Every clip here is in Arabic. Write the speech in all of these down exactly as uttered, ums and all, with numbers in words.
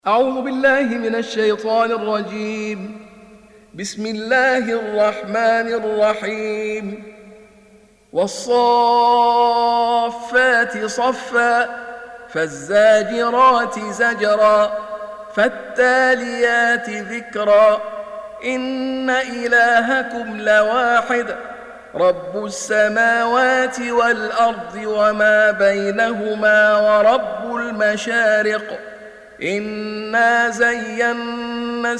أعوذ بالله من الشيطان الرجيم. بسم الله الرحمن الرحيم. والصافات صفا فالزاجرات زجرا فالتاليات ذكرا إن إلهكم لواحد رب السماوات والأرض وما بينهما ورب المشارق إنا زينا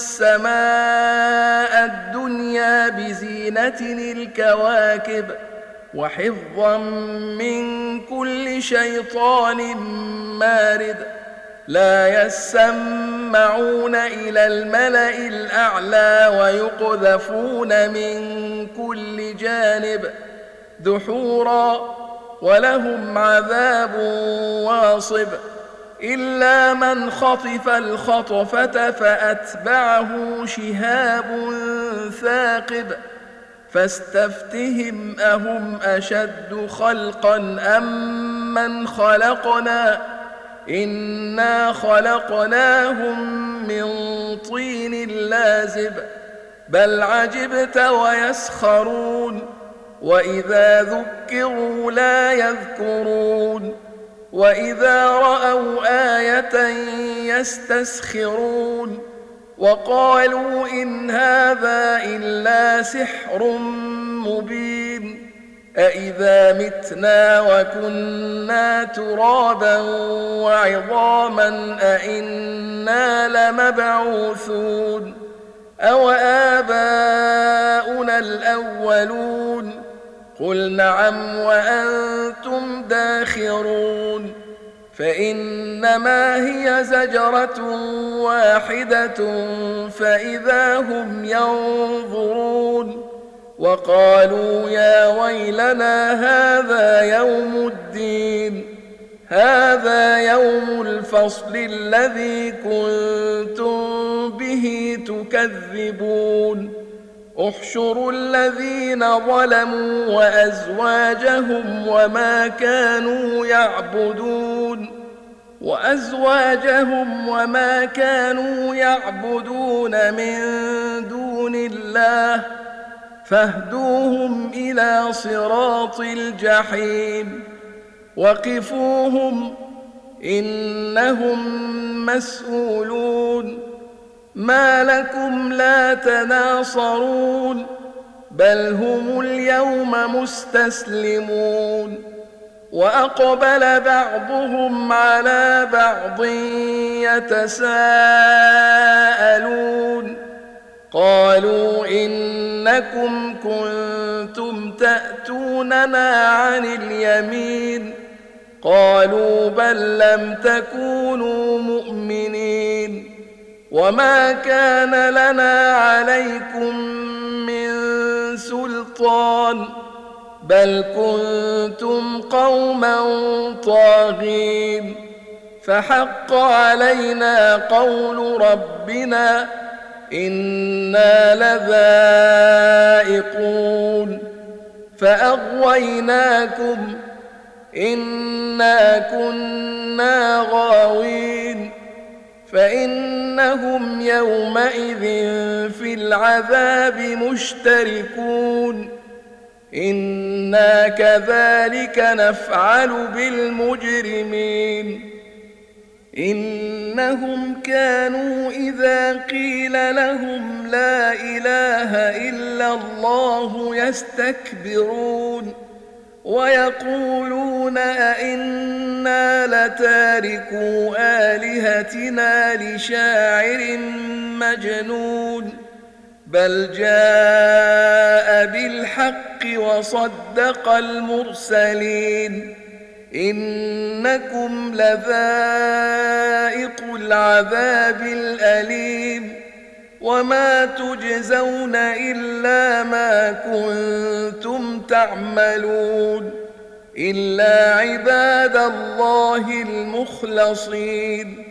السماء الدنيا بزينة الكواكب وحفظا من كل شيطان مارد لا يسمعون إلى الملأ الأعلى ويقذفون من كل جانب دحورا ولهم عذاب واصب إلا من خطف الخطفة فأتبعه شهاب ثاقب فاستفتهم أهم أشد خلقا أم من خلقنا إنا خلقناهم من طين لازب بل عجبت ويسخرون وإذا ذكروا لا يذكرون وإذا رأوا آية يستسخرون وقالوا إن هذا إلا سحر مبين أإذا متنا وكنا ترابا وعظاما أإنا لمبعوثون أو آباؤنا الأولون قل نعم وأنتم داخرون فإنما هي زجرة واحدة فإذا هم ينظرون وقالوا يا ويلنا هذا يوم الدين هذا يوم الفصل الذي كنتم به تكذبون احشروا الذين ظلموا وأزواجهم وما كانوا يعبدون وأزواجهم وما كانوا يعبدون من دون الله فاهدوهم إلى صراط الجحيم وقفوهم إنهم مسؤولون ما لكم لا تناصرون بل هم اليوم مستسلمون وأقبل بعضهم على بعض يتساءلون قالوا إنكم كنتم تأتوننا عن اليمين قالوا بل لم تكونوا مؤمنين وما كان لنا عليكم من سلطان بل كنتم قوما طاغين فحق علينا قول ربنا إنا لذائقون فأغويناكم إنا كنا غاوين فإنهم يومئذ في العذاب مشتركون إنا كذلك نفعل بالمجرمين إنهم كانوا إذا قيل لهم لا إله إلا الله يستكبرون ويقولون أئنا لتاركو آلهتنا لشاعر مجنون بل جاء بالحق وصدق المرسلين إنكم لذائق العذاب الأليم وما تجزون إلا ما كنتم تعملون إلا عباد الله المخلصين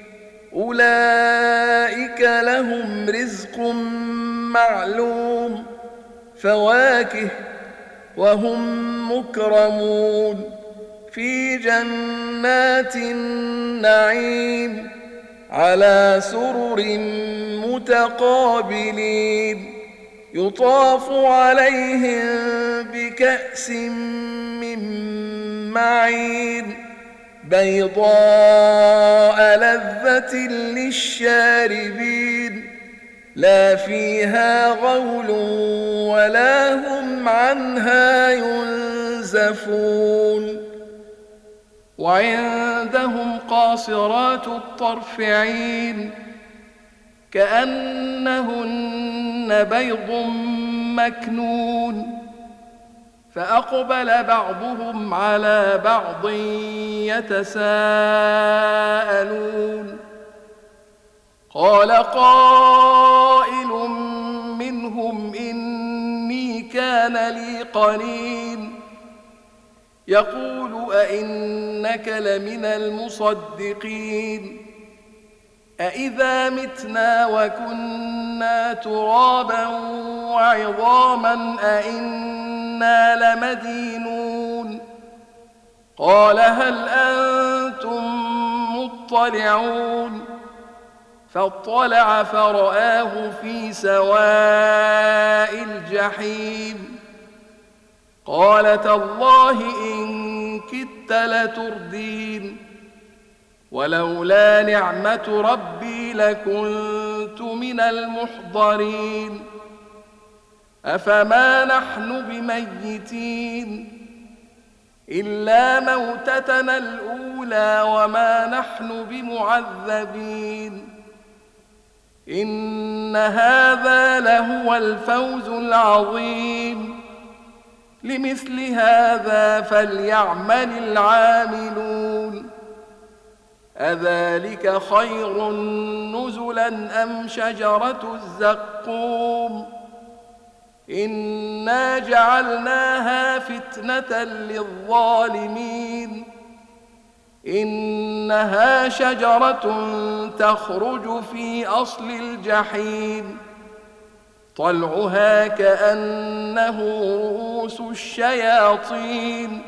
أولئك لهم رزق معلوم فواكه وهم مكرمون في جنات النعيم على سرر متقابلين يطاف عليهم بكأس من معين بيضاء لذة للشاربين لا فيها غول ولا هم عنها ينزفون وعندهم قاصرات الطرف عين كأنهن بيض مكنون فأقبل بعضهم على بعض يتساءلون قال قائل منهم إني كان لي قرين يقول أئنك لمن المصدقين أإذا متنا وكنا ترابا وعظاما أئنا لمدينون قال هل أنتم مطلعون فاطلع فرآه في سواء الجحيم قال تالله إن كدت لتردين ولولا نعمة ربي لكنت من المحضرين أفما نحن بميتين إلا موتتنا الأولى وما نحن بمعذبين إن هذا لهو الفوز العظيم لمثل هذا فليعمل العاملون أذلك خير نزلا أم شجرة الزقوم إنا جعلناها فتنة للظالمين إنها شجرة تخرج في أصل الجحيم طلعها كأنه رؤوس الشياطين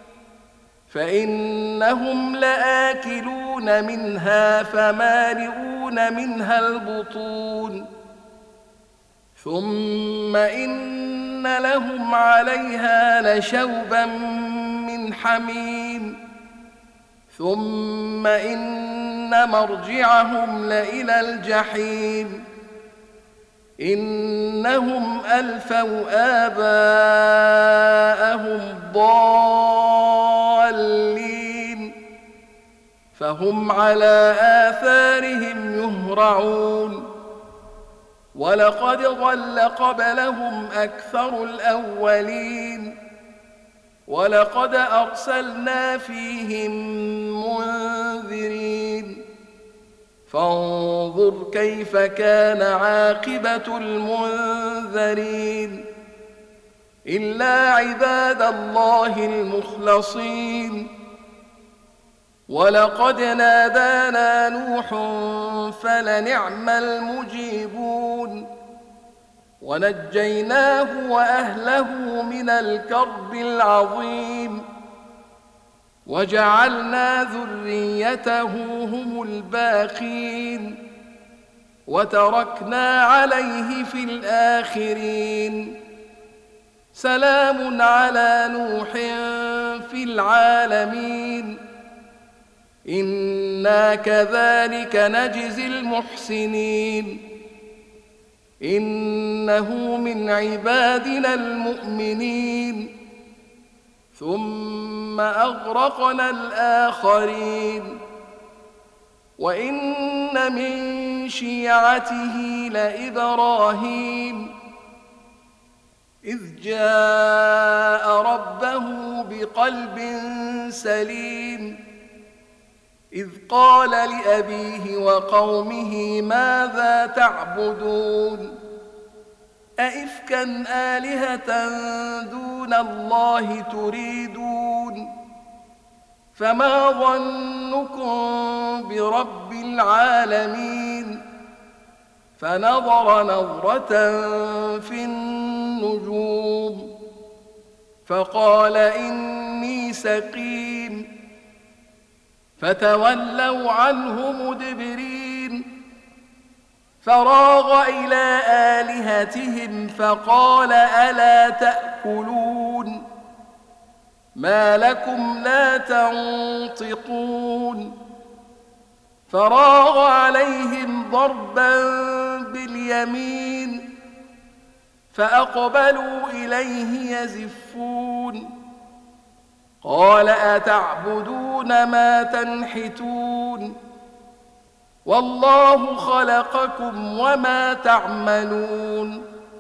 فإنهم لآكلون منها فمالئون منها البطون ثم إن لهم عليها لشوبا من حميم ثم إن مرجعهم لإلى الجحيم إنهم ألفوا آباءهم ضالين فهم على آثارهم يهرعون ولقد ضل قبلهم أكثر الأولين ولقد أرسلنا فيهم منذرين فانظر كيف كان عاقبة المنذرين إلا عباد الله المخلصين ولقد نادانا نوح فلنعم المجيبون ونجيناه وأهله من الكرب العظيم وجعلنا ذريته هم الباقين وتركنا عليه في الآخرين سلام على نوح في العالمين إنا كذلك نجزي المحسنين إنه من عبادنا المؤمنين ثم أغرقنا الآخرين وإن من شيعته لإبراهيم إذ جاء ربه بقلب سليم إذ قال لأبيه وقومه ماذا تعبدون أئفكا آلهة دون الله تريدون فما ظنكم برب العالمين فنظر نظرة في النجوم فقال إني سقيم فتولوا عنه مدبرين فراغ إلى آلهتهم فقال ألا تأكلون ما لكم لا تنطقون فراغ عليهم ضربا باليمين فأقبلوا إليه يزفون قال أتعبدون ما تنحتون والله خلقكم وما تعملون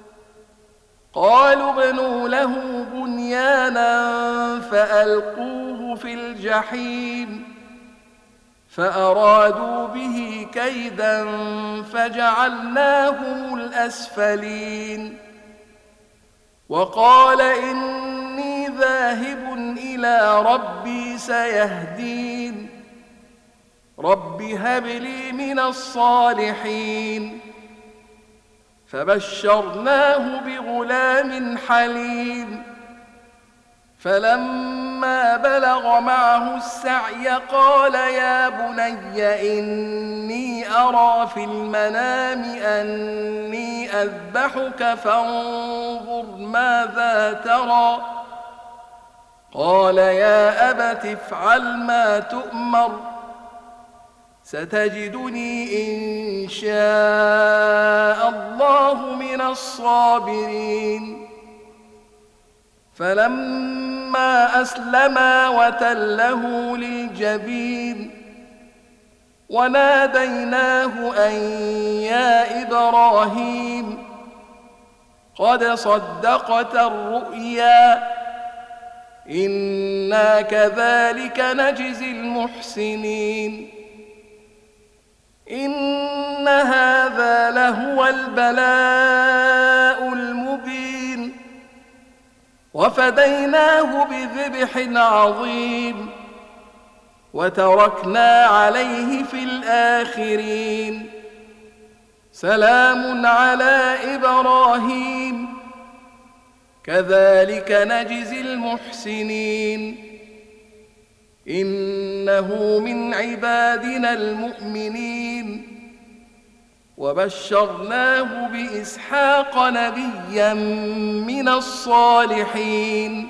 قالوا ابنوا له بنيانا فألقوه في الجحيم فأرادوا به كيدا فجعلناهم الأسفلين وقال إني ذاهب إلى ربي سيهدين رب هب لي من الصالحين فبشرناه بغلام حليم فلما بلغ معه السعي قال يا بني إني أرى في المنام أني أذبحك فانظر ماذا ترى قال يا أبت افعل ما تؤمر ستجدني إن شاء الله من الصابرين فلما أسلما وتله للجبين وناديناه أن يا إبراهيم قد صدقت الرؤيا إنا كذلك نجزي المحسنين إن هذا لهو البلاء المبين وفديناه بذبح عظيم وتركنا عليه في الآخرين سلام على إبراهيم كذلك نجزي المحسنين إنه من عبادنا المؤمنين وبشرناه بإسحاق نبيا من الصالحين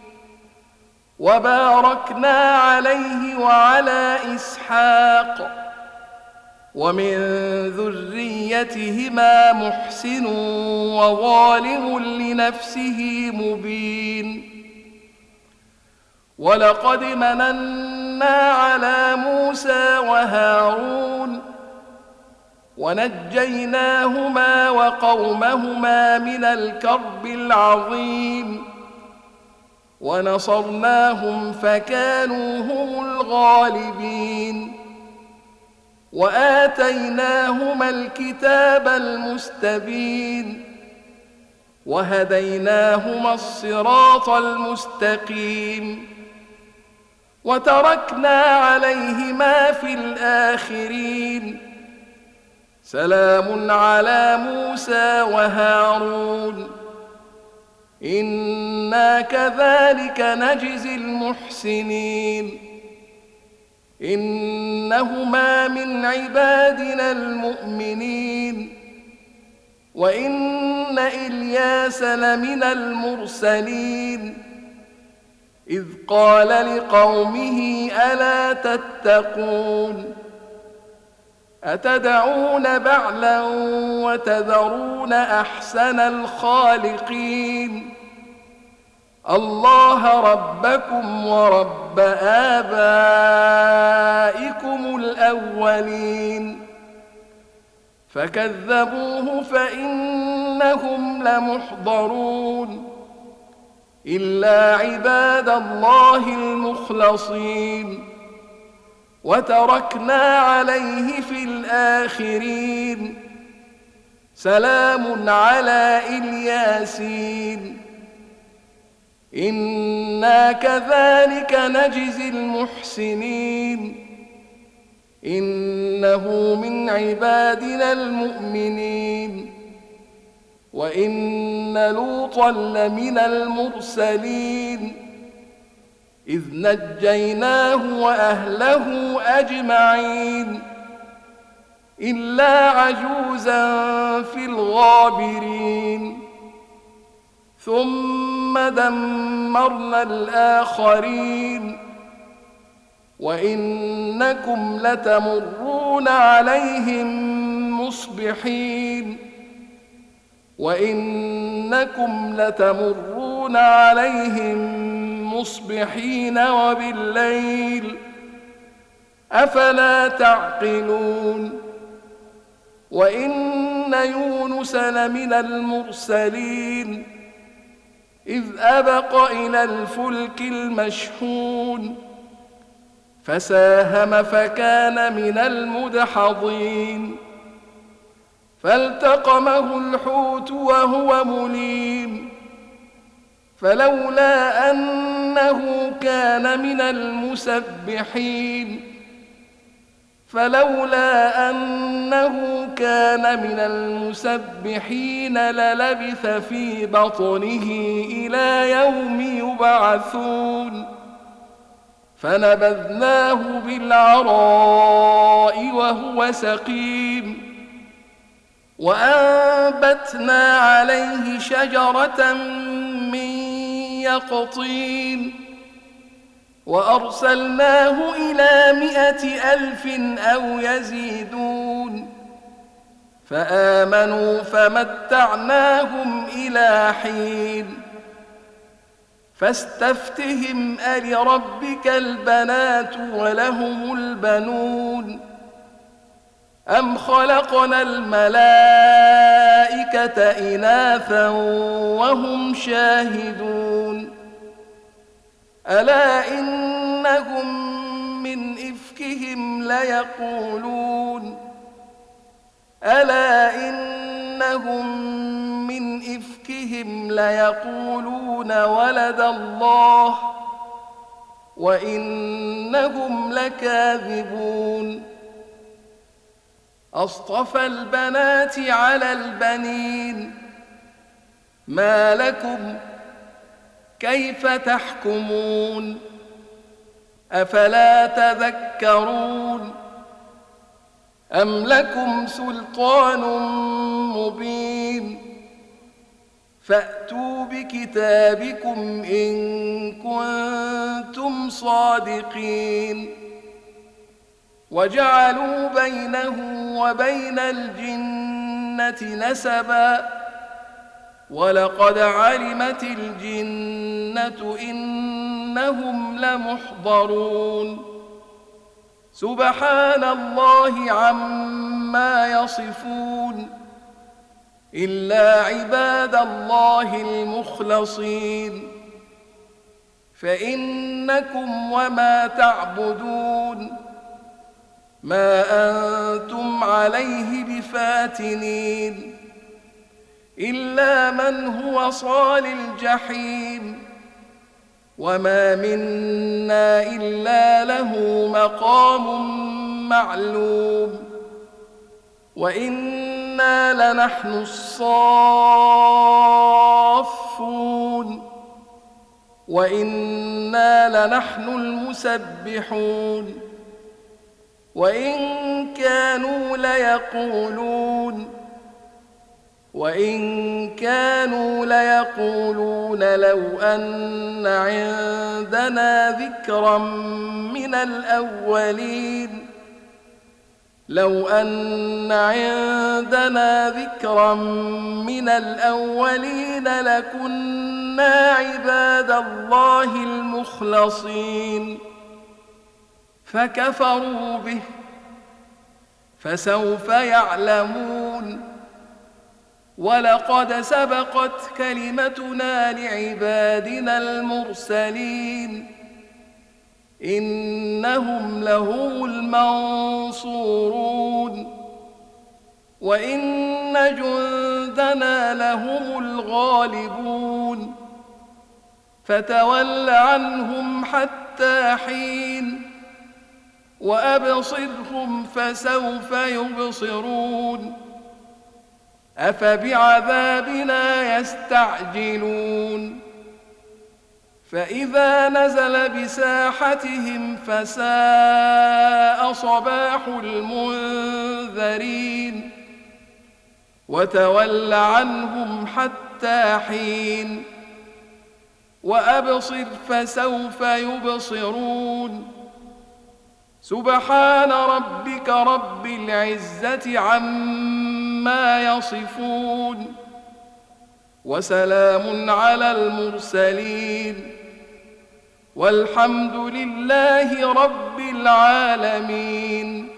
وباركنا عليه وعلى إسحاق ومن ذريتهما محسن وظالم لنفسه مبين ولقد مننا على موسى وهارون ونجيناهما وقومهما من الكرب العظيم ونصرناهم فكانوا هم الغالبين وآتيناهما الكتاب المستبين وهديناهما الصراط المستقيم وتركنا عليهما في الآخرين سلام على موسى وهارون إنا كذلك نجزي المحسنين إنهما من عبادنا المؤمنين وإن إلياس لمن المرسلين إذ قال لقومه ألا تتقون أتدعون بعلا وتذرون أحسن الخالقين الله ربكم ورب آبائكم الأولين فكذبوه فإنهم لمحضرون إلا عباد الله المخلصين وتركنا عليه في الآخرين سلام على الياسين إنا كذلك نجزي المحسنين إنه من عبادنا المؤمنين وإن لوطا لمن المرسلين إذ نجيناه وأهله أجمعين إلا عجوزا في الغابرين ثم دمرنا الآخرين وإنكم لتمرون عليهم مصبحين وإنكم لتمرون عليهم مصبحين وبالليل أفلا تعقلون وإن يونس لمن المرسلين إذ أبق إلى الفلك المشحون فساهم فكان من المدحضين فالتقمه الحوت وهو مليم فلولا أنه كان من المسبحين فلولا أنه كان من المسبحين للبث في بطنه إلى يوم يبعثون فنبذناه بالعراء وهو سقيم وأنبتنا عليه شجرة من يقطين وأرسلناه إلى مائة ألف أو يزيدون فآمنوا فمتعناهم إلى حين فاستفتهم ألربك البنات ولهم البنون أم خلقنا الملائكة إناثا وهم شاهدون ألا إنهم من إفكهم ليقولون ألا إنهم من إفكهم ليقولون ولد الله وإنهم لكاذبون أصطفى البنات على البنين ما لكم كيف تحكمون أفلا تذكرون أم لكم سلطان مبين فأتوا بكتابكم إن كنتم صادقين وجعلوا بينه وبين الجنة نسبا ولقد علمت الجنة إنهم لمحضرون سبحان الله عما يصفون إلا عباد الله المخلصين فإنكم وما تعبدون ما أنتم عليه بفاتنين إلا من هو صال الجحيم وما منا إلا له مقام معلوم وإنا لنحن الصافون وإنا لنحن المسبحون وإن كانوا ليقولون وإن كانوا ليقولون لو أن عندنا ذكرا من الأولين لو أن عندنا ذكرا من الأولين لكنا عباد الله المخلصين فكفروا به فسوف يعلمون ولقد سبقت كلمتنا لعبادنا المرسلين إنهم لهم المنصورون وإن جندنا لهم الغالبون فتول عنهم حتى حين وأبصرهم فسوف يبصرون أفبعذابنا يستعجلون فإذا نزل بساحتهم فساء صباح المنذرين وتول عنهم حتى حين وأبصر فسوف يبصرون سبحان ربك رب العزة عما يصفون وسلام على المرسلين والحمد لله رب العالمين.